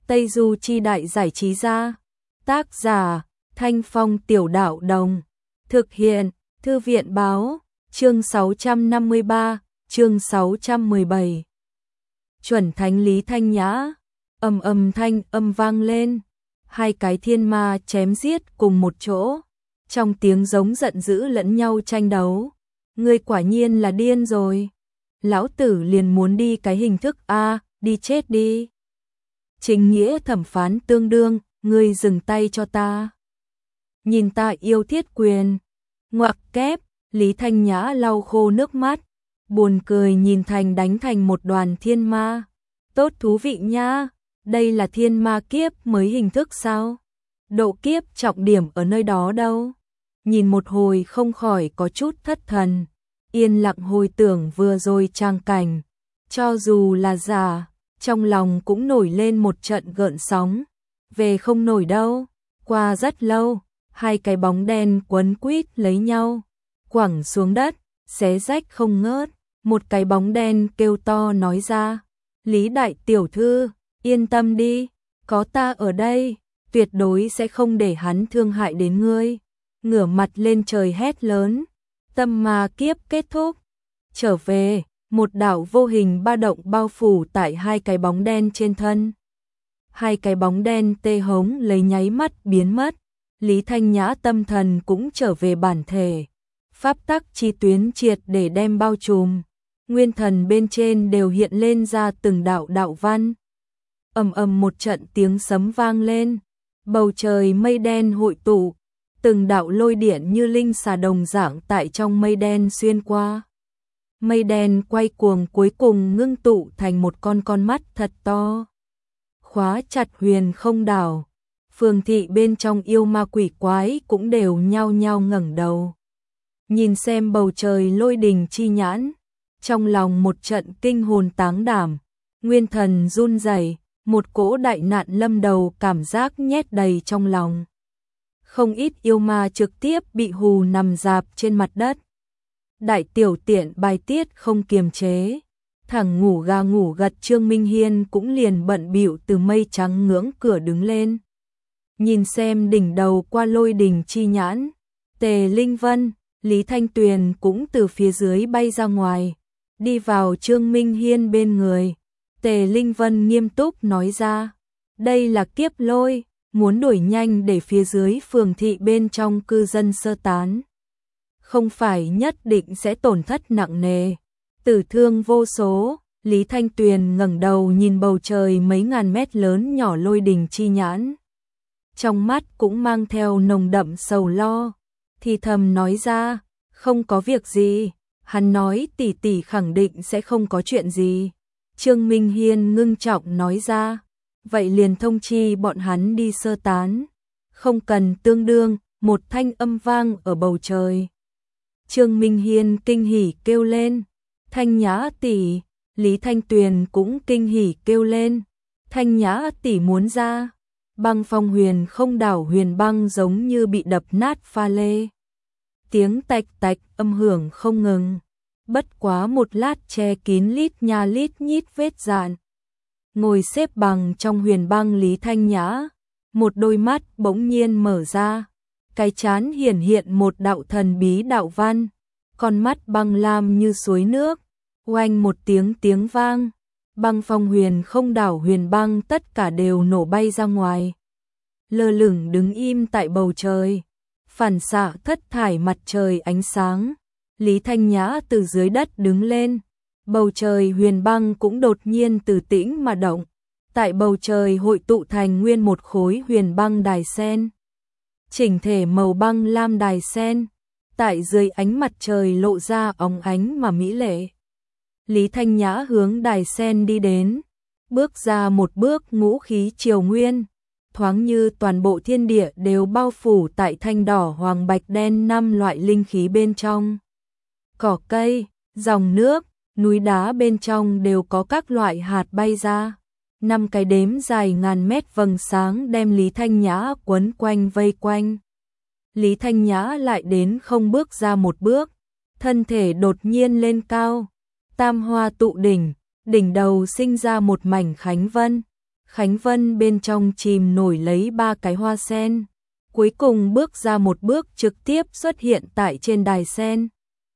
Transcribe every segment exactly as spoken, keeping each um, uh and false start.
Tây Du Chi Đại Giải Trí Gia. Tác giả Thanh Phong Tiểu Đạo Đồng. Thực hiện Thư viện Báo. Chương sáu trăm năm mươi ba, chương sáu trăm mười bảy. Chuẩn Thánh Lý Thanh Nhã. Ầm ầm thanh âm vang lên, hai cái thiên ma chém giết cùng một chỗ, trong tiếng giống giận dữ lẫn nhau tranh đấu. Ngươi quả nhiên là điên rồi. Lão tử liền muốn đi cái hình thức a, đi chết đi. Chính nghĩa thẩm phán tương đương, ngươi dừng tay cho ta. Nhìn ta yêu thiết quyền. Ngoặc kép, Lý Thanh Nhã lau khô nước mắt, buồn cười nhìn Thành đánh thành một đoàn thiên ma. Tốt thú vị nha, đây là thiên ma kiếp mới hình thức sao? Độ kiếp trọng điểm ở nơi đó đâu? Nhìn một hồi không khỏi có chút thất thần, yên lặng hồi tưởng vừa rồi trang cảnh. Cho dù là giả, trong lòng cũng nổi lên một trận gợn sóng. Về không nổi đâu, qua rất lâu, hai cái bóng đen quấn quýt lấy nhau, quẳng xuống đất, xé rách không ngớt. Một cái bóng đen kêu to nói ra, Lý đại tiểu thư, yên tâm đi, có ta ở đây, tuyệt đối sẽ không để hắn thương hại đến ngươi. Ngửa mặt lên trời hét lớn, tâm ma kiếp kết thúc. Trở về, một đạo vô hình ba động bao phủ tại hai cái bóng đen trên thân. Hai cái bóng đen tê hống lấy nháy mắt biến mất, Lý Thanh Nhã tâm thần cũng trở về bản thể. Pháp tắc chi tuyến triệt để đem bao trùm, nguyên thần bên trên đều hiện lên ra từng đạo đạo văn. Ầm ầm một trận tiếng sấm vang lên, bầu trời mây đen hội tụ, từng đạo lôi điện như linh xà đồng dạng tại trong mây đen xuyên qua. Mây đen quay cuồng cuối cùng ngưng tụ thành một con con mắt thật to, khóa chặt huyền không đảo. Phường thị bên trong yêu ma quỷ quái cũng đều nhao nhao ngẩng đầu, nhìn xem bầu trời lôi đình chi nhãn, trong lòng một trận kinh hồn táng đảm, nguyên thần run rẩy, một cỗ đại nạn lâm đầu cảm giác nhét đầy trong lòng. Không ít yêu ma trực tiếp bị hù nằm rạp trên mặt đất. Đại tiểu tiện bài tiết không kiềm chế, thẳng ngủ gà ngủ gật Trương Minh Hiên cũng liền bận bịu từ mây trắng ngưỡng cửa đứng lên. Nhìn xem đỉnh đầu qua lôi đình chi nhãn, Tề Linh Vân, Lý Thanh Tuyền cũng từ phía dưới bay ra ngoài, đi vào Trương Minh Hiên bên người. Tề Linh Vân nghiêm túc nói ra, đây là kiếp lôi, muốn đuổi nhanh để phía dưới phường thị bên trong cư dân sơ tán. Không phải nhất định sẽ tổn thất nặng nề, tử thương vô số. Lý Thanh Tuyền ngẩng đầu nhìn bầu trời mấy ngàn mét lớn nhỏ lôi đình chi nhãn, trong mắt cũng mang theo nồng đậm sầu lo, thì thầm nói ra, không có việc gì. Hắn nói tỷ tỷ khẳng định sẽ không có chuyện gì. Trương Minh Hiên ngưng trọng nói ra, vậy liền thông chi bọn hắn đi sơ tán, không cần tương đương. Một thanh âm vang ở bầu trời. Trương Minh Hiên kinh hỉ kêu lên, Thanh Nhã tỷ. Lý Thanh Tuyền cũng kinh hỉ kêu lên, Thanh Nhã tỷ muốn ra. Băng phong huyền không đảo huyền băng giống như bị đập nát pha lê, tiếng tạch tạch âm hưởng không ngừng, bất quá một lát che kín lít nha lít nhít vết dạn. Ngồi xếp bằng trong huyền băng Lý Thanh Nhã, một đôi mắt bỗng nhiên mở ra, cái trán hiển hiện một đạo thần bí đạo văn, con mắt băng lam như suối nước. Oanh một tiếng tiếng vang, băng phong huyền không đảo huyền băng tất cả đều nổ bay ra ngoài, lơ lửng đứng im tại bầu trời, phản xạ thất thải mặt trời ánh sáng. Lý Thanh Nhã từ dưới đất đứng lên, bầu trời huyền băng cũng đột nhiên từ tĩnh mà động, tại bầu trời hội tụ thành nguyên một khối huyền băng đài sen, chỉnh thể màu băng lam đài sen, tại dưới ánh mặt trời lộ ra óng ánh mà mỹ lệ. Lý Thanh Nhã hướng đài sen đi đến, bước ra một bước ngũ khí triều nguyên, thoáng như toàn bộ thiên địa đều bao phủ tại thanh đỏ hoàng bạch đen năm loại linh khí bên trong. Cỏ cây, dòng nước, núi đá bên trong đều có các loại hạt bay ra. Năm cái đếm dài ngàn mét vầng sáng đem Lý Thanh Nhã quấn quanh vây quanh. Lý Thanh Nhã lại đến không bước ra một bước, thân thể đột nhiên lên cao, tam hoa tụ đỉnh, đỉnh đầu sinh ra một mảnh khánh vân. Khánh Vân bên trong chìm nổi lấy ba cái hoa sen, cuối cùng bước ra một bước trực tiếp xuất hiện tại trên đài sen.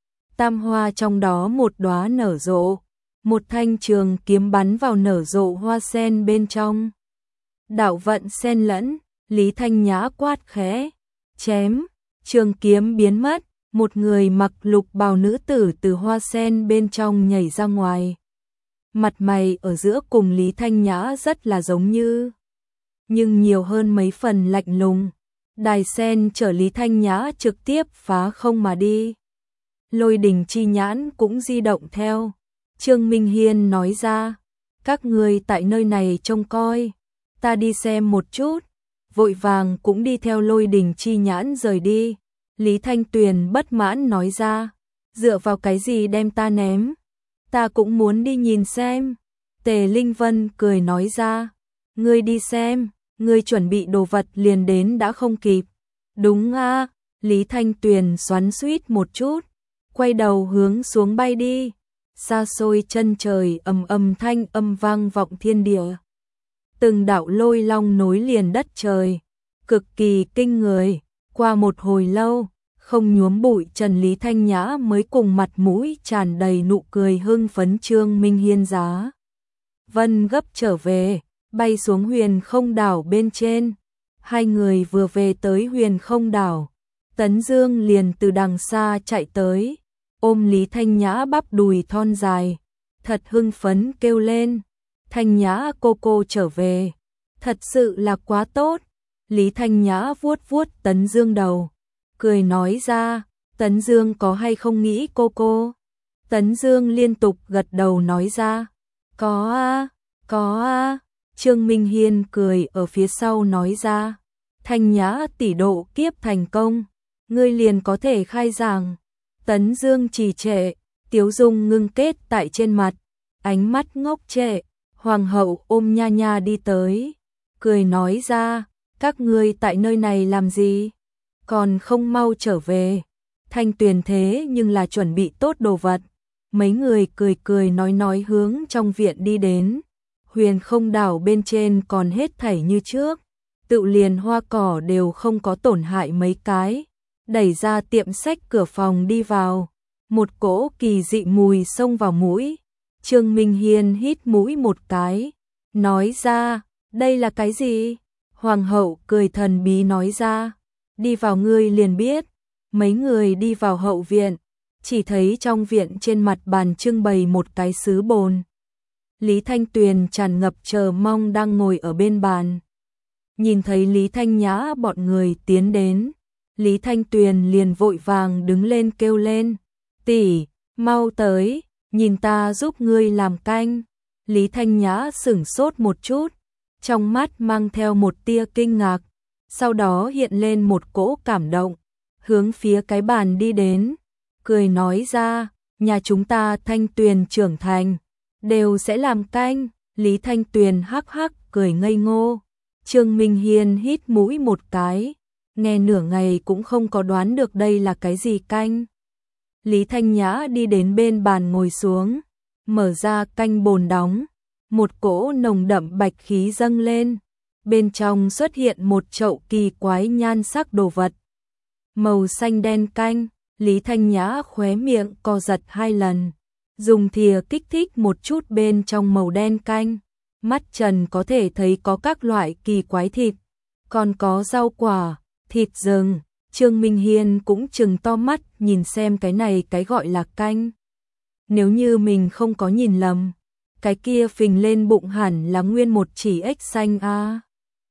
Tam hoa trong đó một đóa nở rộ, một thanh trường kiếm bắn vào nở rộ hoa sen bên trong. Đạo vận xen lẫn, Lý Thanh Nhã quát khẽ, chém, trường kiếm biến mất, một người mặc lục bào nữ tử từ hoa sen bên trong nhảy ra ngoài. Mặt mày ở giữa cùng Lý Thanh Nhã rất là giống như, nhưng nhiều hơn mấy phần lạnh lùng. Đài sen chở Lý Thanh Nhã trực tiếp phá không mà đi. Lôi Đình Chi nhãn cũng di động theo. Trương Minh Hiên nói ra, các người tại nơi này trông coi, ta đi xem một chút. Vội vàng cũng đi theo Lôi Đình Chi nhãn rời đi. Lý Thanh Tuyền bất mãn nói ra, dựa vào cái gì đem ta ném, ta cũng muốn đi nhìn xem. Tề Linh Vân cười nói ra, ngươi đi xem, ngươi chuẩn bị đồ vật liền đến đã không kịp. Đúng a, Lý Thanh Tuyền xoắn xuýt một chút, quay đầu hướng xuống bay đi. Xa xôi chân trời ầm ầm thanh âm vang vọng thiên địa. Từng đạo lôi long nối liền đất trời, cực kỳ kinh người. Qua một hồi lâu, không nhuốm bụi Trần Lý Thanh Nhã mới cùng mặt mũi tràn đầy nụ cười hưng phấn Trương Minh Hiên giá Vân gấp trở về, bay xuống Huyền Không đảo bên trên. Hai người vừa về tới Huyền Không đảo, Tấn Dương liền từ đằng xa chạy tới, ôm Lý Thanh Nhã bắp đùi thon dài, thật hưng phấn kêu lên, Thanh Nhã cô cô trở về, thật sự là quá tốt. Lý Thanh Nhã vuốt vuốt Tấn Dương đầu, cười nói ra, Tấn Dương có hay không nghĩ cô cô? Tấn Dương liên tục gật đầu nói ra, có a, có a. Trương Minh Hiên cười ở phía sau nói ra, Thanh Nhã tỷ độ kiếp thành công, ngươi liền có thể khai giảng. Tấn Dương trì trệ, tiếu dung ngưng kết tại trên mặt, ánh mắt ngốc trệ. Hoàng hậu ôm Nha Nha đi tới, cười nói ra, các ngươi tại nơi này làm gì? Còn không mau trở về. Thanh Tuyền thế nhưng là chuẩn bị tốt đồ vật. Mấy người cười cười nói nói hướng trong viện đi đến. Huyền Không đảo bên trên còn hết thảy như trước, tự liền hoa cỏ đều không có tổn hại mấy cái. Đẩy ra tiệm sách cửa phòng đi vào, một cỗ kỳ dị mùi xông vào mũi. Trương Minh Hiên hít mũi một cái, nói ra, đây là cái gì? Hoàng hậu cười thần bí nói ra, đi vào ngươi liền biết. Mấy người đi vào hậu viện, chỉ thấy trong viện trên mặt bàn trưng bày một cái sứ bồn. Lý Thanh Tuyền tràn ngập chờ mong đang ngồi ở bên bàn. Nhìn thấy Lý Thanh Nhã bọn người tiến đến, Lý Thanh Tuyền liền vội vàng đứng lên kêu lên, tỷ, mau tới, nhìn ta giúp ngươi làm canh. Lý Thanh Nhã sửng sốt một chút, trong mắt mang theo một tia kinh ngạc, sau đó hiện lên một cỗ cảm động, hướng phía cái bàn đi đến, cười nói ra, nhà chúng ta Thanh Tuyền trưởng thành, đều sẽ làm canh. Lý Thanh Tuyền hắc hắc cười ngây ngô. Trương Minh Hiên hít mũi một cái, nghe nửa ngày cũng không có đoán được đây là cái gì canh. Lý Thanh Nhã đi đến bên bàn ngồi xuống, mở ra canh bồn đóng, một cỗ nồng đậm bạch khí dâng lên, bên trong xuất hiện một chậu kỳ quái nhan sắc đồ vật. Màu xanh đen canh, Lý Thanh Nhã khóe miệng co giật hai lần, dùng thìa kích thích một chút bên trong màu đen canh. Mắt Trần có thể thấy có các loại kỳ quái thịt, còn có rau quả, thịt rừng. Trương Minh Hiên cũng trừng to mắt nhìn xem cái này cái gọi là canh. Nếu như mình không có nhìn lầm, cái kia phình lên bụng hẳn là nguyên một chỉ ếch xanh a. À.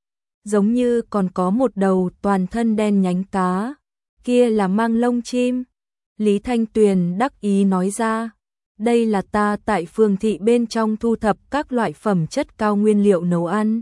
Giống như còn có một đầu toàn thân đen nhánh cá, kia là mang lông chim. Lý Thanh Tuyền đắc ý nói ra, đây là ta tại phường thị bên trong thu thập các loại phẩm chất cao nguyên liệu nấu ăn.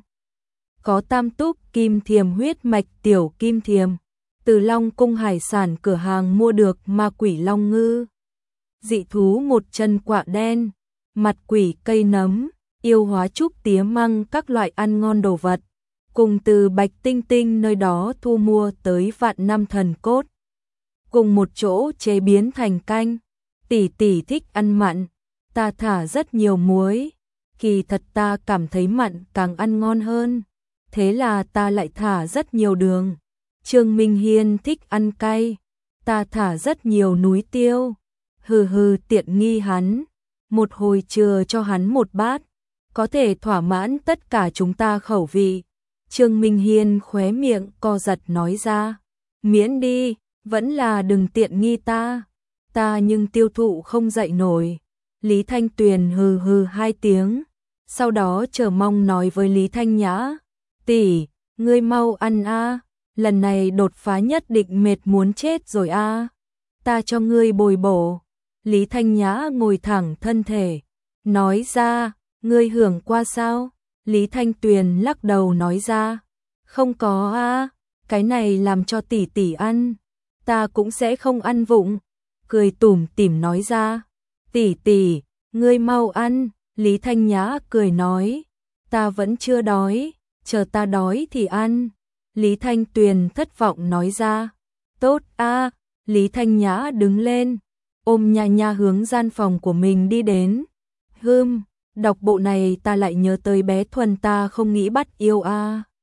Có tam túc kim thiềm huyết mạch tiểu kim thiềm, từ Long Cung hải sản cửa hàng mua được ma quỷ long ngư, dị thú một chân quạ đen, mặt quỷ cây nấm, yêu hóa trúc tía măng các loại ăn ngon đồ vật, cùng từ Bạch Tinh Tinh nơi đó thu mua tới vạn năm thần cốt, cùng một chỗ chế biến thành canh. Tỷ tỷ thích ăn mặn, ta thả rất nhiều muối, kỳ thật ta cảm thấy mặn càng ăn ngon hơn, thế là ta lại thả rất nhiều đường. Trương Minh Hiên thích ăn cay, ta thả rất nhiều núi tiêu. Hừ hừ, tiện nghi hắn, một hồi chừa cho hắn một bát, có thể thỏa mãn tất cả chúng ta khẩu vị. Trương Minh Hiên khóe miệng co giật nói ra, miễn đi, vẫn là đừng tiện nghi ta, ta nhưng tiêu thụ không dậy nổi. Lý Thanh Tuyền hừ hừ hai tiếng, sau đó chờ mong nói với Lý Thanh Nhã, tỷ, ngươi mau ăn a, lần này đột phá nhất định mệt muốn chết rồi a, ta cho ngươi bồi bổ. Lý Thanh Nhã ngồi thẳng thân thể, nói ra, ngươi hưởng qua sao? Lý Thanh Tuyền lắc đầu nói ra, không có a, cái này làm cho tỷ tỷ ăn, ta cũng sẽ không ăn vụng. Cười tủm tỉm nói ra, tỷ tỷ, ngươi mau ăn. Lý Thanh Nhã cười nói, ta vẫn chưa đói, chờ ta đói thì ăn. Lý Thanh Tuyền thất vọng nói ra, tốt a. Lý Thanh Nhã đứng lên, ôm Nha Nha hướng gian phòng của mình đi đến. Hừm, đọc bộ này ta lại nhớ tới bé Thuần ta không nghĩ bắt yêu a.